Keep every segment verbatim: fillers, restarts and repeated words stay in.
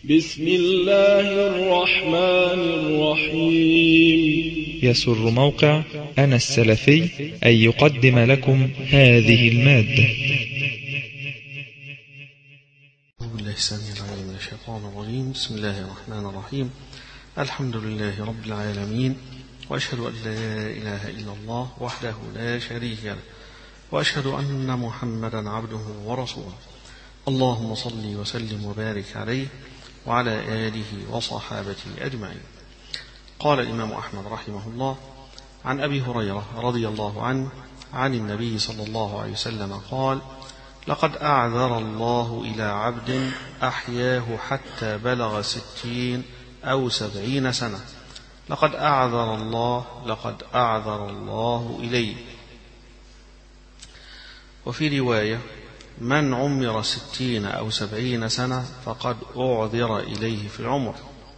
بسم الله الرحمن الرحيم. يسر موقع أنا السلفي أن يقدم لكم هذه المادة. أعوذ بالله السميع العليم من الشيطان الرجيم. بسم الله الرحمن الرحيم. الحمد لله رب العالمين، وأشهد أن لا إله إلا الله وحده لا شريك له، وأشهد أن محمدا عبده ورسوله. اللهم صل وسلم وبارك عليه وعلى آله وصحابته أجمعين. قال الإمام أحمد رحمه الله: عن أبي هريرة رضي الله عنه عن النبي صلى الله عليه وسلم قال: لقد أعذر الله إلى عبد أحياه حتى بلغ ستين أو سبعين سنة. لقد أعذر الله لقد أعذر الله إليه. وفي رواية: من عمر ستين أو سبعين سنة فقد أعذر إليه في العمر.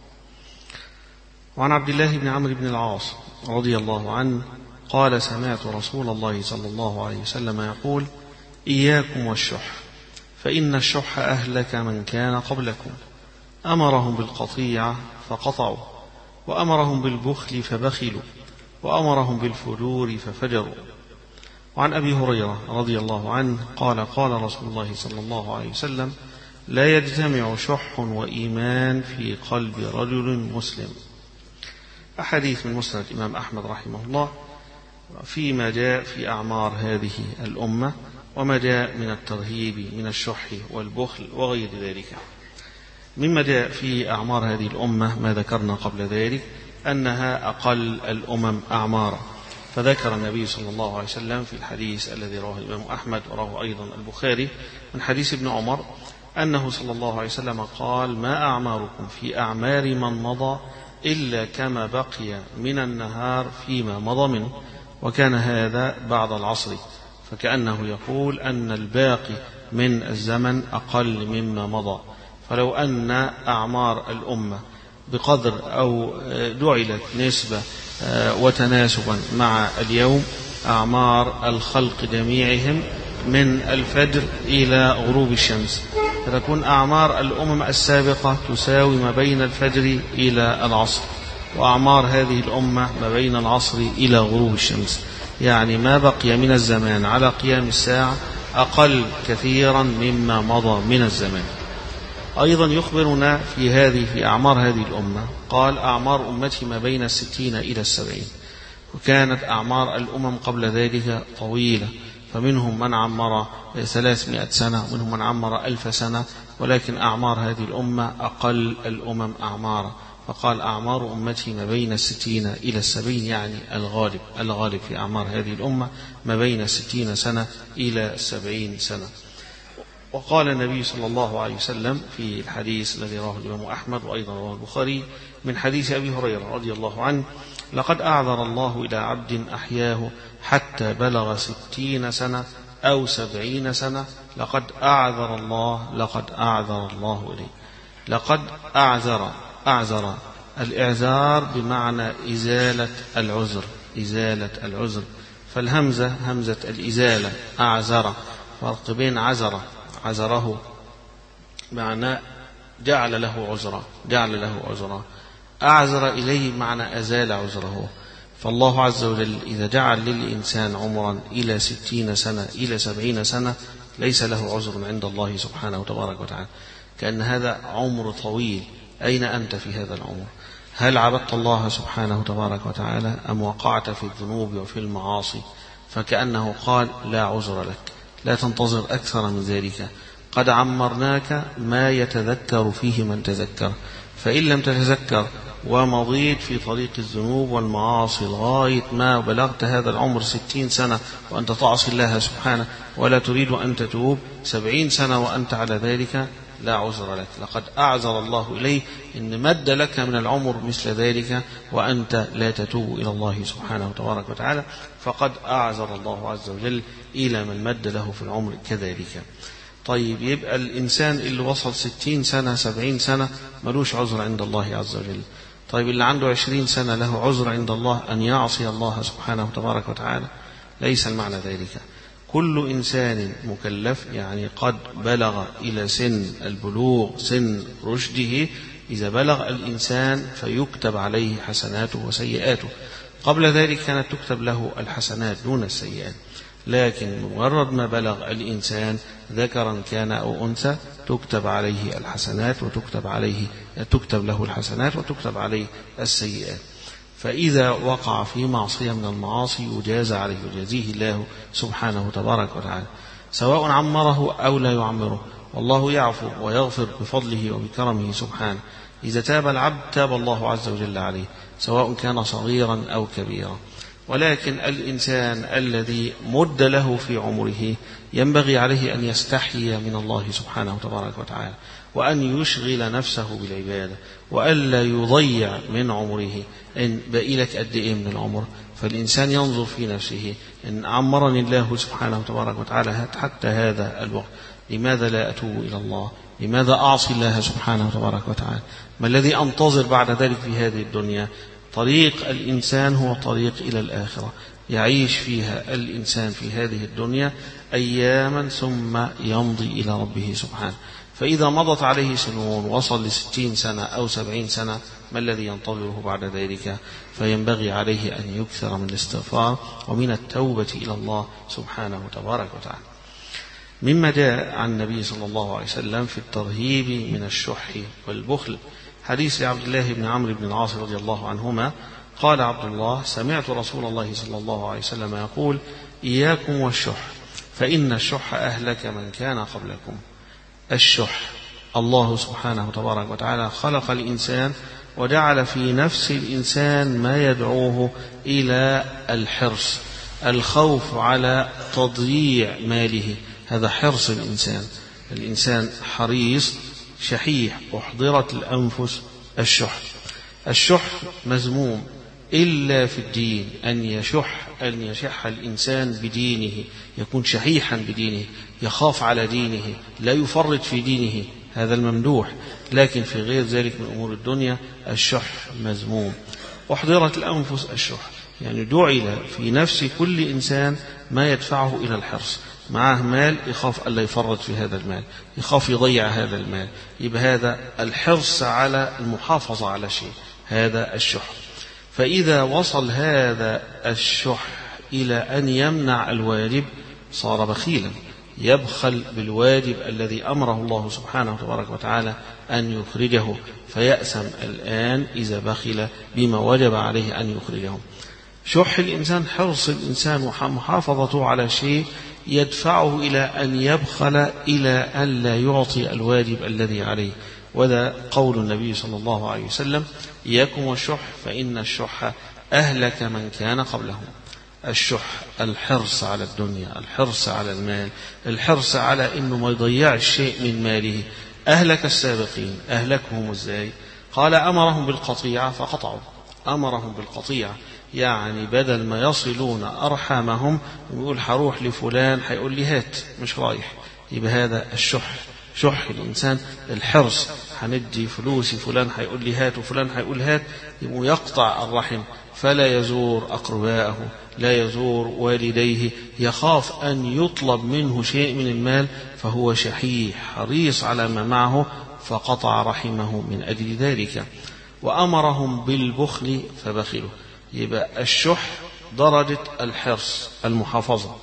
وعن عبد الله بن عمرو بن العاص رضي الله عنه قال: سمعت رسول الله صلى الله عليه وسلم يقول: إياكم والشح، فإن الشح أهلك من كان قبلكم. أمرهم بالقطيعة فقطعوا، وأمرهم بالبخل فبخلوا، وأمرهم بالفجور ففجروا. وعن أبي هريرة رضي الله عنه قال: قال رسول الله صلى الله عليه وسلم: لا يجتمع شح وإيمان في قلب رجل مسلم. أحاديث من مسند الإمام أحمد رحمه الله فيما جاء في أعمار هذه الأمة، وما جاء من الترهيب من الشح والبخل وغير ذلك. مما جاء في أعمار هذه الأمة ما ذكرنا قبل ذلك، أنها أقل الأمم أعمارا. فذكر النبي صلى الله عليه وسلم في الحديث الذي رواه الإمام أحمد ورواه أيضا البخاري من حديث ابن عمر أنه صلى الله عليه وسلم قال: ما أعماركم في أعمار من مضى إلا كما بقي من النهار فيما مضى منه. وكان هذا بعد العصر، فكأنه يقول أن الباقي من الزمن أقل مما مضى. فلو أن أعمار الأمة بقدر أو جعلت نسبة وتناسبا مع اليوم أعمار الخلق جميعهم من الفجر إلى غروب الشمس، فتكون أعمار الأمم السابقة تساوي ما بين الفجر إلى العصر، وأعمار هذه الأمة ما بين العصر إلى غروب الشمس. يعني ما بقي من الزمان على قيام الساعة أقل كثيرا مما مضى من الزمان. أيضا يخبرنا في هذه في أعمار هذه الأمة قال: أعمار أمتي ما بين الستين إلى السبعين. وكانت أعمار الأمم قبل ذلك طويلة، فمنهم من عمر ثلاثمائة سنة ومنهم من عمر ألف سنة، ولكن أعمار هذه الأمة أقل الأمم أعمارا. فقال: أعمار أمتي ما بين الستين إلى السبعين، يعني الغالب الغالب في أعمار هذه الأمة ما بين الستين سنة إلى السبعين سنة. وقال النبي صلى الله عليه وسلم في الحديث الذي رواه الإمام أحمد وأيضا رواه البخاري من حديث أبي هريرة رضي الله عنه: لقد أعذر الله إلى عبد أحياه حتى بلغ ستين سنة أو سبعين سنة. لقد أعذر الله لقد أعذر الله إليه. لقد أعذر أعذر الإعذار بمعنى إزالة العذر إزالة العذر فالهمزة همزة الإزالة. أعذر فرق بين عذر عذره معنى جعل له عذرا جعل له عذرا أعذر إليه معنى أزال عذره. فالله عز وجل إذا جعل للإنسان عمرا إلى ستين سنة إلى سبعين سنة ليس له عذر عند الله سبحانه وتبارك وتعالى، كأن هذا عمر طويل. أين أنت في هذا العمر؟ هل عبدت الله سبحانه وتبارك وتعالى أم وقعت في الذنوب وفي المعاصي؟ فكأنه قال: لا عذر لك، لا تنتظر أكثر من ذلك. قد عمرناك ما يتذكر فيه من تذكر، فإن لم تتذكر ومضيت في طريق الذنوب والمعاصي لغاية ما بلغت هذا العمر ستين سنة وأنت تعصي الله سبحانه ولا تريد أن تتوب، سبعين سنة وأنت على ذلك، لا عذر لك. لقد أعذر الله إليه إن مد لك من العمر مثل ذلك وأنت لا تتوب إلى الله سبحانه وتبارك وتعالى، فقد أعذر الله عز وجل إلى من مد له في العمر كذلك. طيب، يبقى الإنسان اللي وصل ستين سنة سبعين سنة ملوش عذر عند الله عز وجل. طيب، اللي عنده عشرين سنة له عذر عند الله أن يعصي الله سبحانه وتبارك وتعالى؟ ليس المعنى ذلك. كل إنسان مكلف يعني قد بلغ إلى سن البلوغ سن رشده، إذا بلغ الإنسان فيكتب عليه حسناته وسيئاته. قبل ذلك كانت تكتب له الحسنات دون السيئات، لكن مجرد ما بلغ الإنسان ذكرا كان أو أنثى تكتب عليه الحسنات وتكتب عليه تكتب له الحسنات وتكتب عليه السيئات. فإذا وقع في معصية من المعاصي يجازى عليه، يجازيه الله سبحانه تبارك وتعالى، سواء عمره أو لا يعمره، والله يعفو ويغفر بفضله وبكرمه سبحانه. إذا تاب العبد تاب الله عز وجل عليه، سواء كان صغيرا أو كبيرا. ولكن الإنسان الذي مد له في عمره ينبغي عليه أن يستحيي من الله سبحانه تبارك وتعالى، وأن يشغل نفسه بالعبادة، وألا يضيع من عمره. إن بقي لك قد إيه من العمر، فالإنسان ينظر في نفسه إن عمرني الله سبحانه تبارك وتعالى حتى هذا الوقت، لماذا لا أتوب إلى الله؟ لماذا أعصي الله سبحانه تبارك وتعالى؟ ما الذي أنتظر بعد ذلك في هذه الدنيا؟ طريق الإنسان هو طريق إلى الآخرة، يعيش فيها الإنسان في هذه الدنيا أياما ثم يمضي إلى ربه سبحانه. فإذا مضت عليه سنون وصل لستين سنة أو سبعين سنة، ما الذي ينتظره بعد ذلك؟ فينبغي عليه أن يكثر من الاستغفار ومن التوبة إلى الله سبحانه تبارك وتعالى. مما جاء عن النبي صلى الله عليه وسلم في الترهيب من الشح والبخل، حديث لعبد الله بن عمرو بن العاص رضي الله عنهما قال عبد الله: سمعت رسول الله صلى الله عليه وسلم يقول: إياكم والشح فإن الشح أهلك من كان قبلكم. الشح، الله سبحانه تبارك وتعالى خلق الإنسان وجعل في نفس الإنسان ما يدعوه إلى الحرص، الخوف على تضييع ماله، هذا حرص الإنسان. الإنسان حريص شحيح، أحضرت الأنفس الشح. الشح مذموم إلا في الدين، أن يشح أن يشح الإنسان بدينه، يكون شحيحا بدينه، يخاف على دينه، لا يفرط في دينه، هذا الممدوح. لكن في غير ذلك من أمور الدنيا الشح مذموم. أحضرت الأنفس الشح، يعني جعل في نفس كل إنسان ما يدفعه إلى الحرص. معه مال يخاف ألا يفرط في هذا المال، يخاف يضيع هذا المال، يبقى هذا الحرص على المحافظة على شيء، هذا الشح. فإذا وصل هذا الشح إلى أن يمنع الواجب صار بخيلا، يبخل بالواجب الذي أمره الله سبحانه تبارك وتعالى أن يخرجه، فيأسم الآن إذا بخل بما وجب عليه أن يخرجه. شح الإنسان، حرص الإنسان ومحافظته على شيء يدفعه إلى أن يبخل، إلى أن لا يعطي الواجب الذي عليه. وذا قول النبي صلى الله عليه وسلم: إياكم والشح فإن الشح أهلك من كان قبلهم. الشح الحرص على الدنيا، الحرص على المال، الحرص على أنه ما يضيع شيء من ماله. أهلك السابقين، أهلكهم إزاي؟ قال: أمرهم بالقطيعة فقطعوا. أمرهم بالقطيعة يعني بدل ما يصلون أرحامهم ويقول حروح لفلان حيقول لي هات، مش رايح. يبقى هذا الشح، شح الإنسان، الحرص، هندي فلوسي فلان حيقول لي هات وفلان حيقول هات، يبقى يقطع الرحم، فلا يزور أقرباءه، لا يزور والديه، يخاف أن يطلب منه شيء من المال، فهو شحيح حريص على ما معه، فقطع رحمه من أجل ذلك. وأمرهم بالبخل فبخلوا. يبقى الشح درجة الحرص، المحافظة.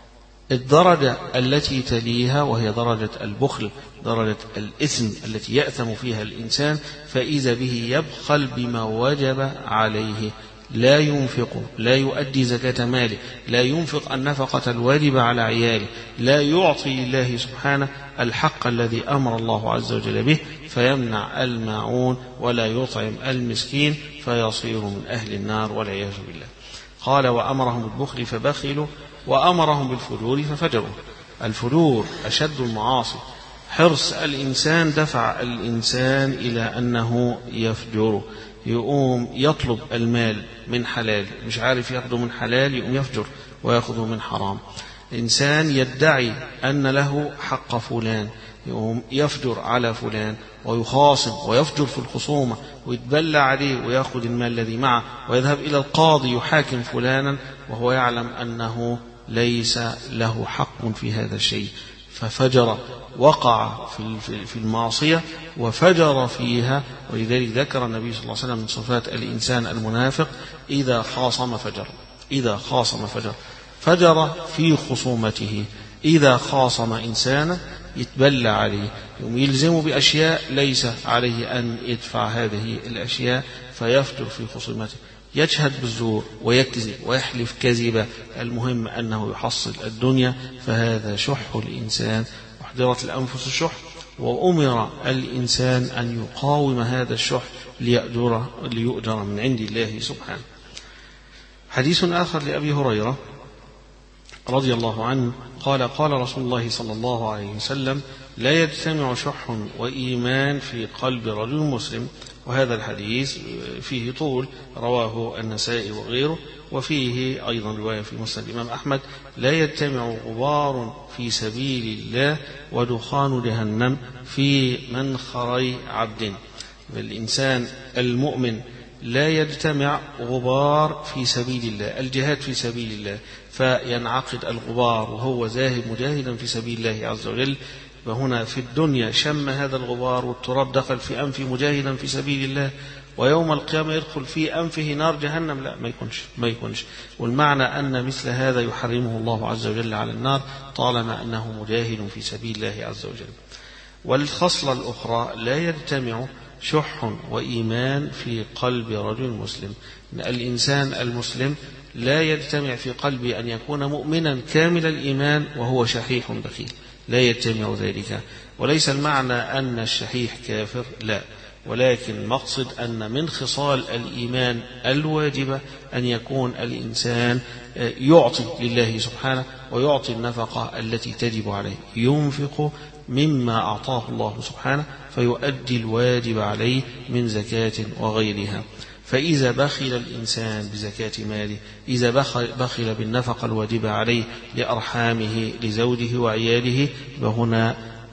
الدرجة التي تليها وهي درجة البخل، درجة الإثم التي يأثم فيها الإنسان، فإذا به يبخل بما وجب عليه، لا ينفق، لا يؤدي زكاة ماله، لا ينفق النفقة الواجبة على عياله، لا يعطي لله سبحانه الحق الذي أمر الله عز وجل به، فيمنع الماعون ولا يطعم المسكين، فيصير من أهل النار والعياذ بالله. قال: وأمرهم بالبخل فبخلوا وأمرهم بالفجور ففجروا. الفجور أشد المعاصي، حرص الإنسان دفع الإنسان إلى أنه يفجر، يقوم يطلب المال من حلال، مش عارف يأخذه من حلال يقوم يفجر ويأخذه من حرام. إنسان يدعي أن له حق فلان يقوم يفجر على فلان ويخاصم ويفجر في الخصومة ويتبلى عليه ويأخذ المال الذي معه، ويذهب إلى القاضي يحاكم فلانا وهو يعلم أنه ليس له حق في هذا الشيء، ففجر وقع في المعصية وفجر فيها. ولذلك ذكر النبي صلى الله عليه وسلم من صفات الإنسان المنافق إذا خاصم فجر، إذا خاصم فجر فجر في خصومته. إذا خاصم إنسانا يتبلى عليه، يلزم بأشياء ليس عليه أن يدفع هذه الأشياء فيفجر في خصومته، يشهد بالزور ويكذب ويحلف كذبة، المهم أنه يحصل الدنيا، فهذا شح الإنسان. أحضرت الأنفس الشح، وأمر الإنسان أن يقاوم هذا الشح ليأجر, ليؤجر من عند الله سبحانه. حديث آخر لأبي هريرة رضي الله عنه قال قال رسول الله صلى الله عليه وسلم: لا يجتمع شح وإيمان في قلب رجل مسلم. وهذا الحديث فيه طول، رواه النسائي وغيره، وفيه أيضا رواية في مسند الإمام أحمد: لا يجتمع غبار في سبيل الله ودخان جهنم في منخري عبد. الإنسان المؤمن لا يجتمع غبار في سبيل الله، الجهاد في سبيل الله، فينعقد الغبار وهو ذاهب مجاهدا في سبيل الله عز وجل، وهنا في الدنيا شم هذا الغبار والتراب دخل في أنف مجاهدا في سبيل الله، ويوم القيامة يدخل في أنفه نار جهنم، لا ما يكونش ما يكونش والمعنى أن مثل هذا يحرمه الله عز وجل على النار طالما أنه مجاهد في سبيل الله عز وجل. والخصلة الأخرى: لا يجتمع شح وإيمان في قلب رجل مسلم. الإنسان المسلم لا يجتمع في قلبه أن يكون مؤمنا كامل الإيمان وهو شحيح بخيل، لا يجتمع ذلك. وليس المعنى أن الشحيح كافر، لا، ولكن المقصد أن من خصال الإيمان الواجبة أن يكون الإنسان يعطي لله سبحانه ويعطي النفقة التي تجب عليه، ينفق مما أعطاه الله سبحانه فيؤدي الواجب عليه من زكاة وغيرها. فإذا بخل الإنسان بزكاة ماله، إذا بخل بالنفقة الواجبة عليه لأرحامه لزوجه وعياله، فهنا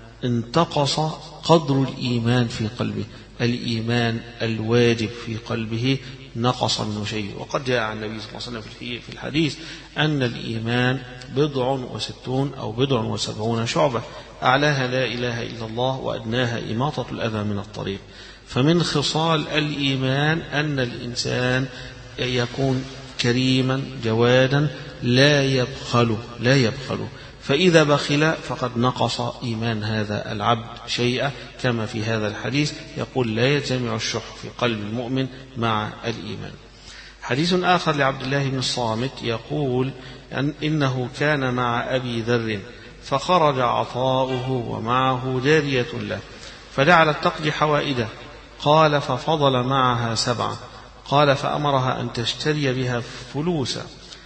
انتقص قدر الإيمان في قلبه، الإيمان الواجب في قلبه نقص منه شيء. وقد جاء عن النبي صلى الله عليه وسلم في الحديث أن الإيمان بضع وستون أو بضع وسبعون شعبة، أعلاها لا إله إلا الله وأدناها إماطة الأذى من الطريق. فمن خصال الإيمان أن الإنسان يكون كريما جوادا لا يبخل لا يبخل فإذا بخل فقد نقص إيمان هذا العبد شيئا، كما في هذا الحديث يقول: لا يجتمع الشح في قلب المؤمن مع الإيمان. حديث آخر لعبد الله بن الصامت يقول أن إنه كان مع أبي ذر فخرج عطاؤه ومعه جارية له فجعلت تقضي حوائده، قال: ففضل معها سبعة، قال: فأمرها أن تشتري بها فلوسا.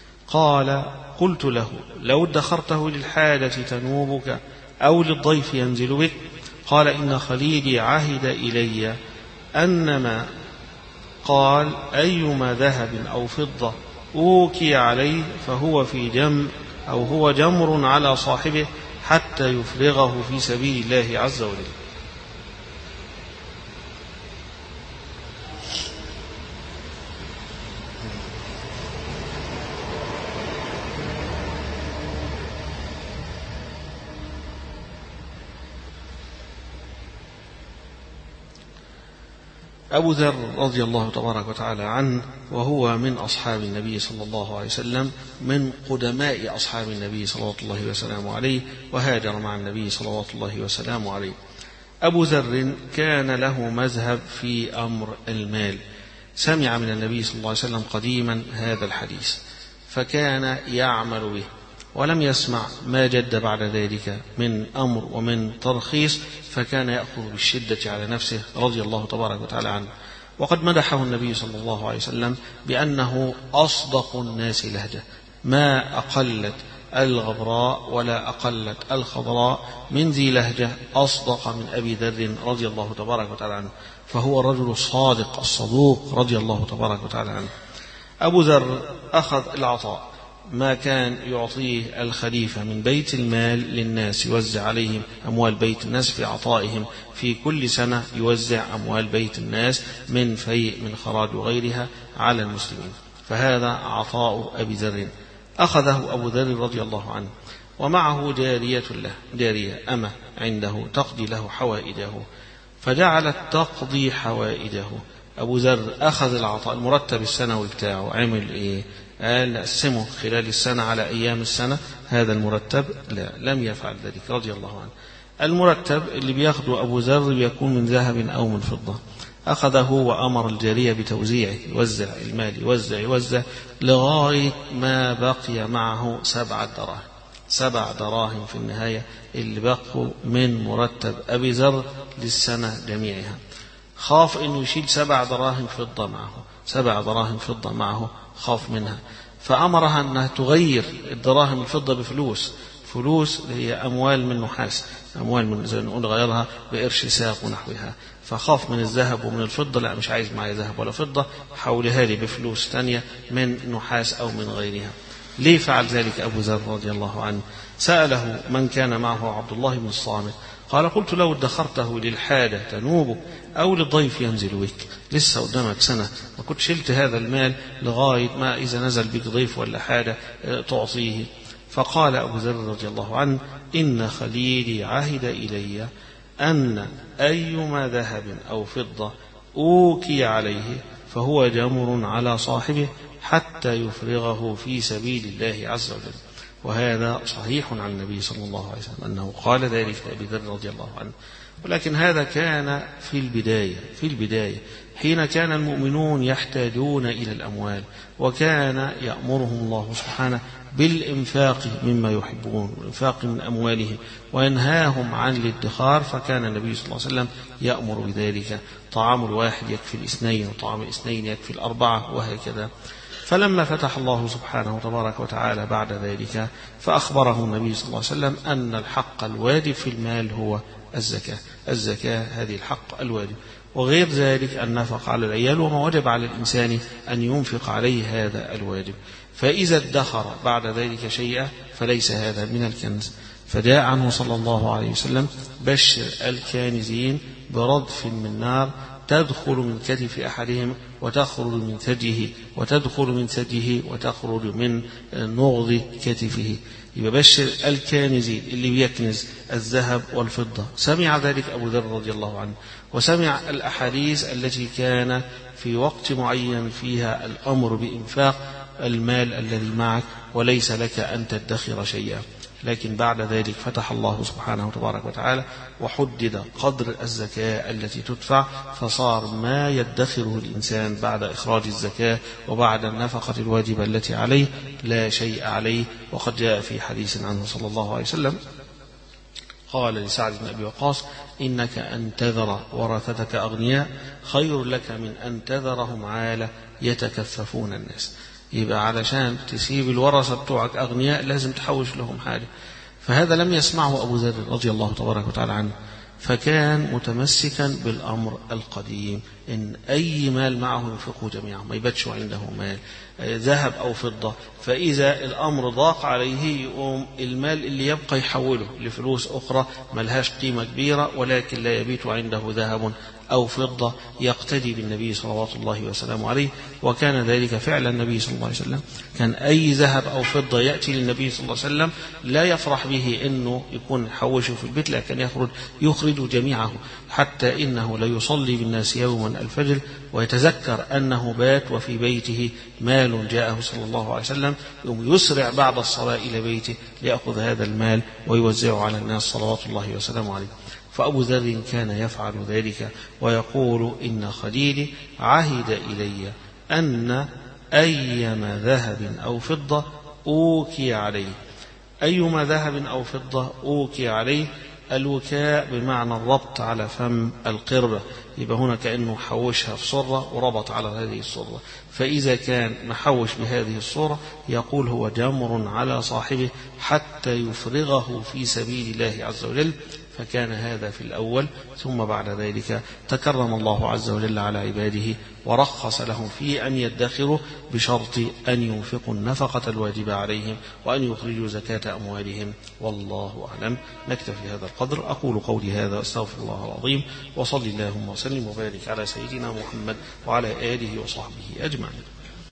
قال: قلت له: لو ادخرته للحاجة تنوبك أو للضيف ينزل بك. قال: إن خليلي عهد إلي أنما قال: أيما ذهب أو فضة أوكي عليه فهو في جم أو هو جمر على صاحبه حتى يفرغه في سبيل الله عز وجل. أبو ذر رضي الله تبارك وتعالى عنه، وهو من أصحاب النبي صلى الله عليه وسلم، من قدماء أصحاب النبي صلوات الله وسلامه عليه، وهاجر مع النبي صلوات الله وسلامه عليه. أبو ذر كان له مذهب في أمر المال، سمع من النبي صلى الله عليه وسلم قديما هذا الحديث فكان يعمل به، ولم يسمع ما جد بعد ذلك من أمر ومن ترخيص، فكان يأخذ بالشدة على نفسه رضي الله تبارك وتعالى عنه. وقد مدحه النبي صلى الله عليه وسلم بأنه أصدق الناس لهجة، ما أقلت الغبراء ولا أقلت الخضراء من ذي لهجة أصدق من أبي ذر رضي الله تبارك وتعالى عنه، فهو الرجل الصادق الصدوق رضي الله تبارك وتعالى عنه. أبو ذر أخذ العطاء، ما كان يعطيه الخليفة من بيت المال للناس، يوزع عليهم أموال بيت الناس في عطائهم، في كل سنة يوزع أموال بيت الناس من فيء من خراج وغيرها على المسلمين، فهذا عطاء أبي ذر. أخذه أبو ذر رضي الله عنه ومعه جارية له، جارية أمة عنده تقضي له حوائجه، فجعلت تقضي حوائجه. أبو ذر أخذ العطاء المرتب السنوي بتاعه، عمل إيه؟ قال نقسمه خلال السنة على أيام السنة. هذا المرتب لا، لم يفعل ذلك رضي الله عنه. المرتب اللي بياخده أبو ذر بيكون من ذهب أو من فضة، أخذه وأمر الجارية بتوزيعه، يوزع المال، يوزع يوزع لغاية ما بقي معه سبعة دراهم. سبع دراهم في النهاية اللي بقوا من مرتب أبي ذر للسنة جميعها. خاف أنه يشيل سبع دراهم فضة معه، سبع دراهم فضة معه خاف منها، فأمرها أنها تغير الدراهم الفضة بفلوس، فلوس هي أموال من نحاس، أموال من زي نقول غيرها بقرش ساق ونحوها. فخاف من الذهب ومن الفضة، لا مش عايز معي ذهب ولا فضة، حولها لي بفلوس ثانية من نحاس أو من غيرها. ليه فعل ذلك أبو ذر رضي الله عنه؟ سأله من كان معه عبد الله بن الصامت، قال قلت لو ادخرته للحاجة تنوبك أو للضيف ينزل بك، لسه قدامك سنة، ما كنت شلت هذا المال لغاية ما إذا نزل بك ضيف ولا حاجة تعطيه. فقال أبو ذر رضي الله عنه إن خليلي عهد إلي أن أيما ذهب أو فضة أوكي عليه فهو جمر على صاحبه حتى يفرغه في سبيل الله عز وجل. وهذا صحيح عن النبي صلى الله عليه وسلم أنه قال ذلك لأبي ذر رضي الله عنه. ولكن هذا كان في البداية، في البداية حين كان المؤمنون يحتاجون إلى الأموال، وكان يأمرهم الله سبحانه بالإنفاق مما يحبون، والإنفاق من أموالهم، وينهاهم عن الادخار، فكان النبي صلى الله عليه وسلم يأمر بذلك. طعام الواحد يكفي الاثنين، وطعام الاثنين يكفي الأربعة، وهكذا. فلما فتح الله سبحانه تبارك وتعالى بعد ذلك فأخبره النبي صلى الله عليه وسلم أن الحق الواجب في المال هو الزكاة. الزكاة هذه الحق الواجب، وغير ذلك النفق على العيال، وما وجب على الإنسان أن ينفق عليه هذا الواجب. فإذا ادخر بعد ذلك شيئا فليس هذا من الكنز. فجاء عنه صلى الله عليه وسلم بشر الكانزين بردف من نار تدخل من كتف أحدهم وتخرج من ثديه، وتدخل من ثديه وتخرج من نغض كتفه. يبشر الكانزين اللي بيكنز الذهب والفضة. سمع ذلك أبو ذر رضي الله عنه، وسمع الأحاديث التي كان في وقت معين فيها الأمر بإنفاق المال الذي معك، وليس لك أن تدخر شيئا. لكن بعد ذلك فتح الله سبحانه تبارك وتعالى وحدد قدر الزكاة التي تدفع، فصار ما يدخره الإنسان بعد إخراج الزكاة وبعد النفقة الواجبة التي عليه لا شيء عليه. وقد جاء في حديث عنه صلى الله عليه وسلم قال لسعد بن أبي وقاص إنك أن تذر ورثتك أغنياء خير لك من أن تذرهم عالة يتكففون الناس. يبقى علشان تسيب الورثة بتوعك أغنياء لازم تحوش لهم حاجة. فهذا لم يسمعه أبو ذر رضي الله تبارك وتعالى عنه، فكان متمسكا بالأمر القديم إن أي مال معه ينفقه جميعا، ما يبتش عنده مال ذهب أو فضة. فإذا الأمر ضاق عليه يقوم المال اللي يبقى يحوله لفلوس أخرى ملهاش قيمة كبيرة، ولكن لا يبيت عنده ذهب أو فضة، يقتدي بالنبي صلى الله عليه وسلم عليه. وكان ذلك فعل النبي صلى الله عليه وسلم. كان أي ذهب أو فضة يأتي للنبي صلى الله عليه وسلم لا يفرح به إنه يكون حوشه في البيت، لكن يخرج يخرج جميعه، حتى إنه لا يصلي بالناس يوما الفجر ويتذكر أنه بات وفي بيته مال جاءه صلى الله عليه وسلم، يوم يسرع بعد الصلاة إلى بيته ليأخذ هذا المال ويوزعه على الناس صلوات الله وسلامه عليه. فأبو ذر كان يفعل ذلك ويقول إن خليلي عهد إلي أن أيما ذهب أو فضة أوكي عليه. أيما ذهب أو فضة أوكي عليه، الوكاء بمعنى الربط على فم القربة، يبقى هنا كأنه حوشها في صرة وربط على هذه الصرة. فإذا كان محوش بهذه الصورة يقول هو جمر على صاحبه حتى يفرغه في سبيل الله عز وجل. فكان هذا في الأول، ثم بعد ذلك تكرم الله عز وجل على عباده ورخص لهم في أن يدخروا بشرط أن ينفقوا النفقة الواجبة عليهم وأن يخرجوا زكاة أموالهم. والله أعلم. نكتفي هذا القدر. أقول قولي هذا واستغفر الله العظيم، وصلي اللهم وسلم وبارك على سيدنا محمد وعلى آله وصحبه أجمعين.